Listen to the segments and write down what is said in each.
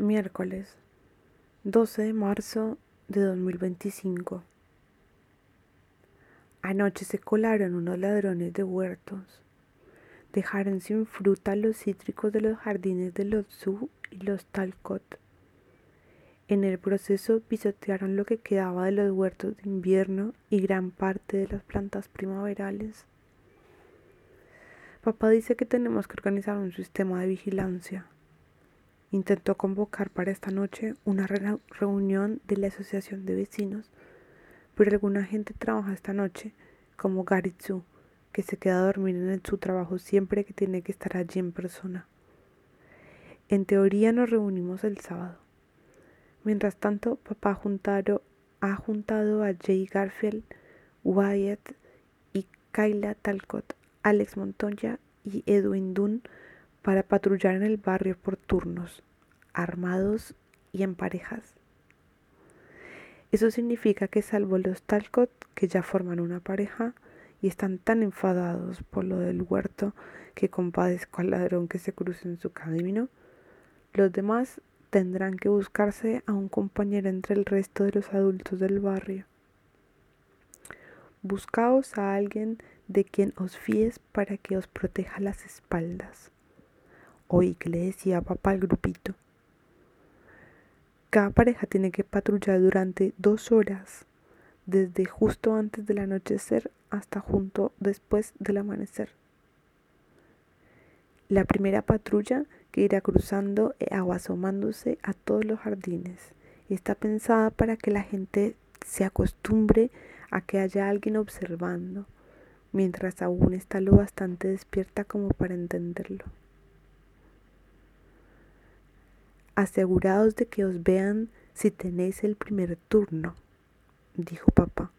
Miércoles 12 de marzo de 2025. Anoche se colaron unos ladrones de huertos. Dejaron sin fruta los cítricos de los jardines de los Zhu y los Talcott. En el proceso pisotearon lo que quedaba de los huertos de invierno y gran parte de las plantas primaverales. Papá dice que tenemos que organizar un sistema de vigilancia. Intentó convocar para esta noche una reunión de la asociación de vecinos, pero alguna gente trabaja esta noche, como Gary Zhu, que se queda a dormir en su trabajo siempre que tiene que estar allí en persona. En teoría nos reunimos el sábado. Mientras tanto, papá ha juntado a Jay Garfield, Wyatt y Kayla Talcott, Alex Montoya y Edwin Dunn para patrullar en el barrio por turnos, armados y en parejas. Eso significa que salvo los Talcott, que ya forman una pareja y están tan enfadados por lo del huerto que compadezco al ladrón que se cruce en su camino, los demás tendrán que buscarse a un compañero entre el resto de los adultos del barrio. Buscaos a alguien de quien os fíes para que os proteja las espaldas. Oí que le decía papá al grupito. Cada pareja tiene que patrullar durante 2 horas, desde justo antes del anochecer hasta justo después del amanecer. La primera patrulla que irá cruzando o asomándose a todos los jardines está pensada para que la gente se acostumbre a que haya alguien observando, mientras aún está lo bastante despierta como para entenderlo. Aseguraos de que os vean si tenéis el primer turno, dijo papá.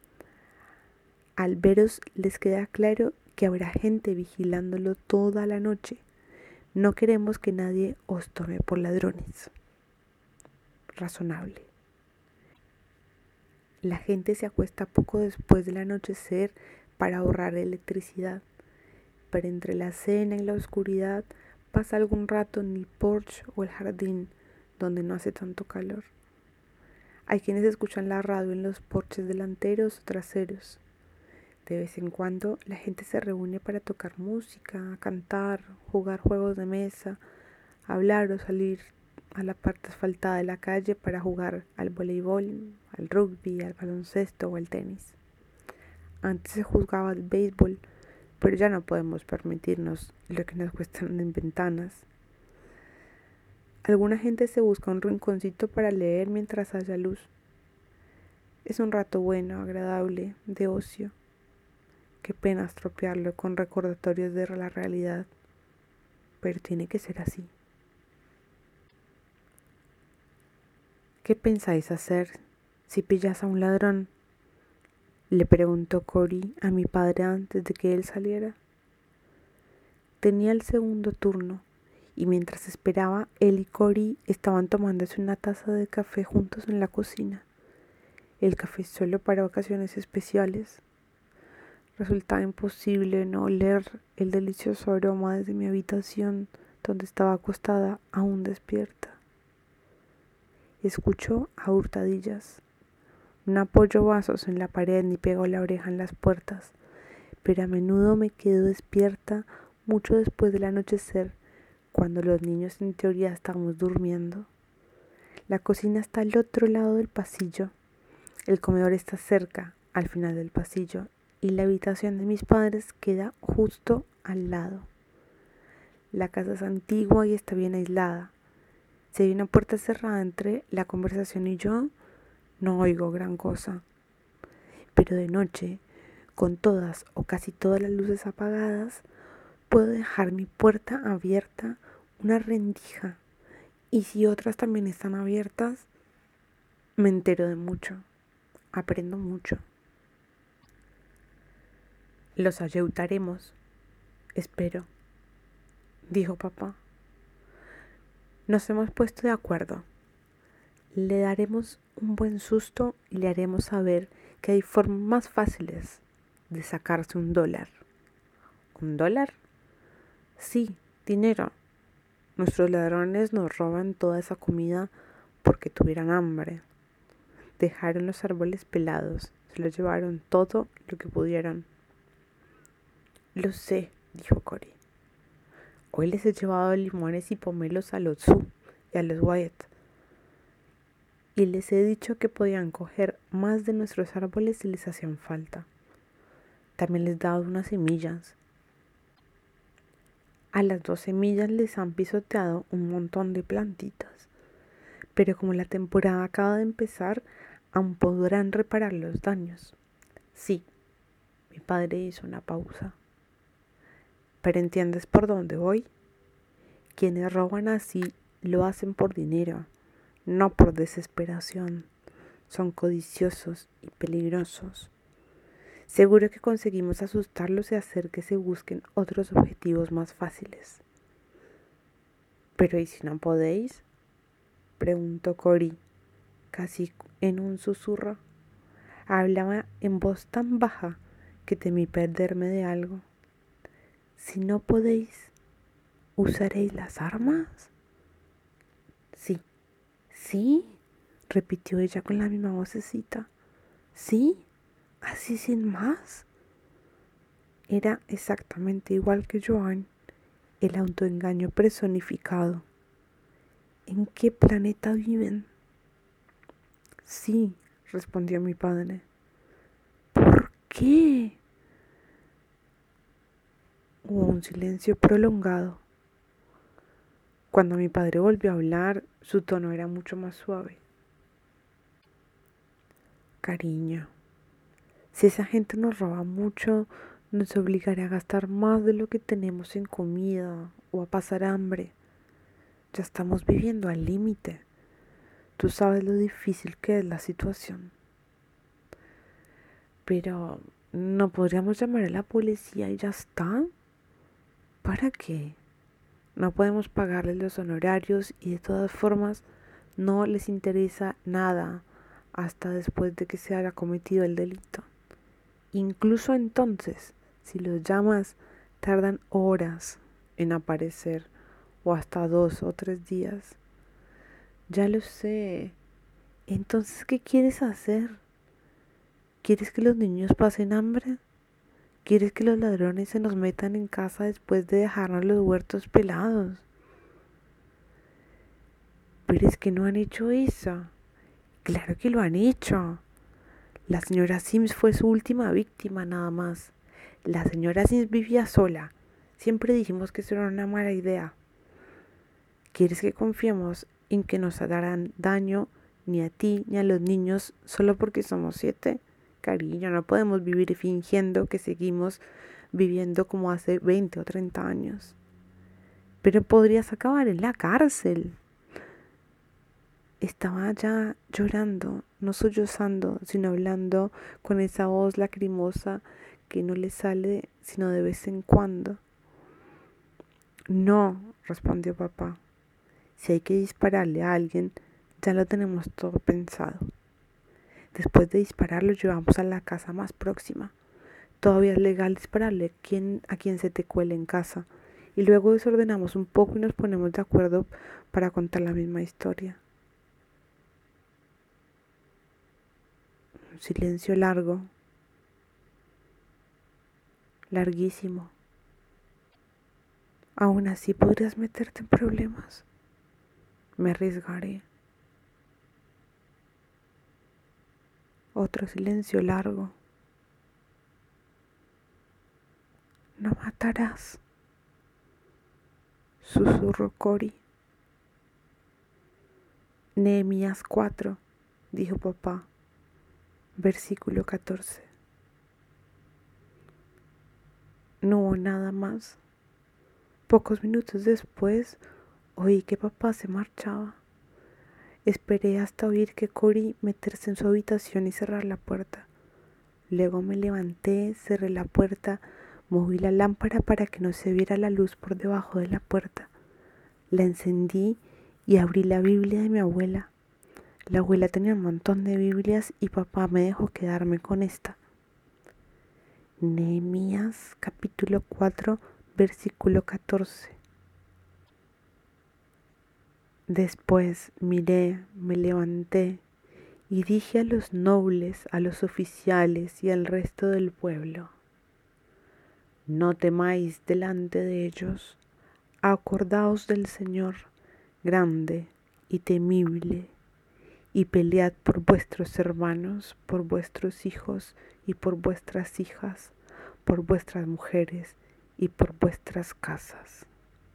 Al veros les queda claro que habrá gente vigilándolo toda la noche. No queremos que nadie os tome por ladrones. Razonable. La gente se acuesta poco después del anochecer para ahorrar electricidad, pero entre la cena y la oscuridad pasa algún rato en el porche o el jardín donde no hace tanto calor. Hay quienes escuchan la radio en los porches delanteros o traseros. De vez en cuando la gente se reúne para tocar música, cantar, jugar juegos de mesa, hablar o salir a la parte asfaltada de la calle para jugar al voleibol, al rugby, al baloncesto o al tenis. Antes se jugaba al béisbol, pero ya no podemos permitirnos lo que nos cuestan en ventanas. Alguna gente se busca un rinconcito para leer mientras haya luz. Es un rato bueno, agradable, de ocio. Qué pena estropearlo con recordatorios de la realidad, pero tiene que ser así. ¿Qué pensáis hacer si pillas a un ladrón?, le preguntó Cory a mi padre antes de que él saliera. Tenía el segundo turno y mientras esperaba, él y Cory estaban tomándose una taza de café juntos en la cocina. El café solo para ocasiones especiales. Resultaba imposible no oler el delicioso aroma desde mi habitación, donde estaba acostada aún despierta. Escuchó a hurtadillas. No apoyo vasos en la pared ni pego la oreja en las puertas, pero a menudo me quedo despierta mucho después del anochecer, cuando los niños en teoría estamos durmiendo. La cocina está al otro lado del pasillo, el comedor está cerca, al final del pasillo, y la habitación de mis padres queda justo al lado. La casa es antigua y está bien aislada. Si hay una puerta cerrada entre la conversación y yo, no oigo gran cosa. Pero de noche, con todas o casi todas las luces apagadas, puedo dejar mi puerta abierta una rendija. Y si otras también están abiertas, me entero de mucho. Aprendo mucho. Los ayudaremos, espero, dijo papá. Nos hemos puesto de acuerdo. Le daremos un buen susto y le haremos saber que hay formas más fáciles de sacarse $1. ¿$1? Sí, dinero. Nuestros ladrones nos roban toda esa comida porque tuvieran hambre. Dejaron los árboles pelados, se los llevaron todo lo que pudieron. Lo sé, dijo Cory. Hoy les he llevado limones y pomelos a los Sue y a los Wyatt. Y les he dicho que podían coger más de nuestros árboles si les hacían falta. También les he dado unas semillas. A las 2 semillas les han pisoteado un montón de plantitas. Pero como la temporada acaba de empezar, aún podrán reparar los daños. Sí, mi padre hizo una pausa. ¿Pero entiendes por dónde voy? Quienes roban así lo hacen por dinero, no por desesperación. Son codiciosos y peligrosos. Seguro que conseguimos asustarlos y hacer que se busquen otros objetivos más fáciles. ¿Pero y si no podéis?, preguntó Cory, casi en un susurro. Hablaba en voz tan baja que temí perderme de algo. Si no podéis, ¿usaréis las armas? Sí, sí, repitió ella con la misma vocecita. Sí, así sin más. Era exactamente igual que Joan, el autoengaño personificado. ¿En qué planeta viven? Sí, respondió mi padre. ¿Por qué? Hubo un silencio prolongado. Cuando mi padre volvió a hablar, su tono era mucho más suave. Cariño, si esa gente nos roba mucho, nos obligará a gastar más de lo que tenemos en comida o a pasar hambre. Ya estamos viviendo al límite. Tú sabes lo difícil que es la situación. Pero, ¿no podríamos llamar a la policía y ya está? ¿Para qué? No podemos pagarles los honorarios y de todas formas no les interesa nada hasta después de que se haya cometido el delito. Incluso entonces, si los llamas, tardan horas en aparecer o hasta 2 o 3 días. Ya lo sé. Entonces, ¿qué quieres hacer? ¿Quieres que los niños pasen hambre? ¿Quieres que los ladrones se nos metan en casa después de dejarnos los huertos pelados? Pero es que no han hecho eso. Claro que lo han hecho. La señora Sims fue su última víctima nada más. La señora Sims vivía sola. Siempre dijimos que eso era una mala idea. ¿Quieres que confiemos en que nos harán daño ni a ti ni a los niños solo porque somos 7? Cariño, no podemos vivir fingiendo que seguimos viviendo como hace 20 o 30 años. Pero podrías acabar en la cárcel. Estaba ya llorando, no sollozando, sino hablando con esa voz lacrimosa que no le sale sino de vez en cuando. No, respondió papá. Si hay que dispararle a alguien, ya lo tenemos todo pensado. Después de disparar, lo llevamos a la casa más próxima. Todavía es legal dispararle a quien se te cuele en casa. Y luego desordenamos un poco y nos ponemos de acuerdo para contar la misma historia. Un silencio largo, larguísimo. Aún así podrías meterte en problemas. Me arriesgaré. Otro silencio largo. No matarás, susurró Cory. Nehemías 4, dijo papá, versículo 14. No hubo nada más. Pocos minutos después oí que papá se marchaba. Esperé hasta oír que Cory meterse en su habitación y cerrar la puerta. Luego me levanté, cerré la puerta, moví la lámpara para que no se viera la luz por debajo de la puerta. La encendí y abrí la Biblia de mi abuela. La abuela tenía un montón de Biblias y papá me dejó quedarme con esta. Nehemías capítulo 4, versículo 14. Después miré, me levanté y dije a los nobles, a los oficiales y al resto del pueblo: no temáis delante de ellos, acordaos del Señor grande y temible, y pelead por vuestros hermanos, por vuestros hijos y por vuestras hijas, por vuestras mujeres y por vuestras casas.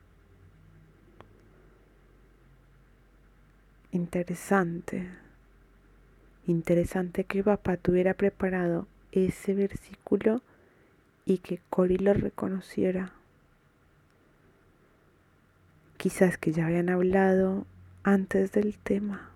Interesante, interesante que papá tuviera preparado ese versículo y que Cori lo reconociera. Quizás que ya habían hablado antes del tema.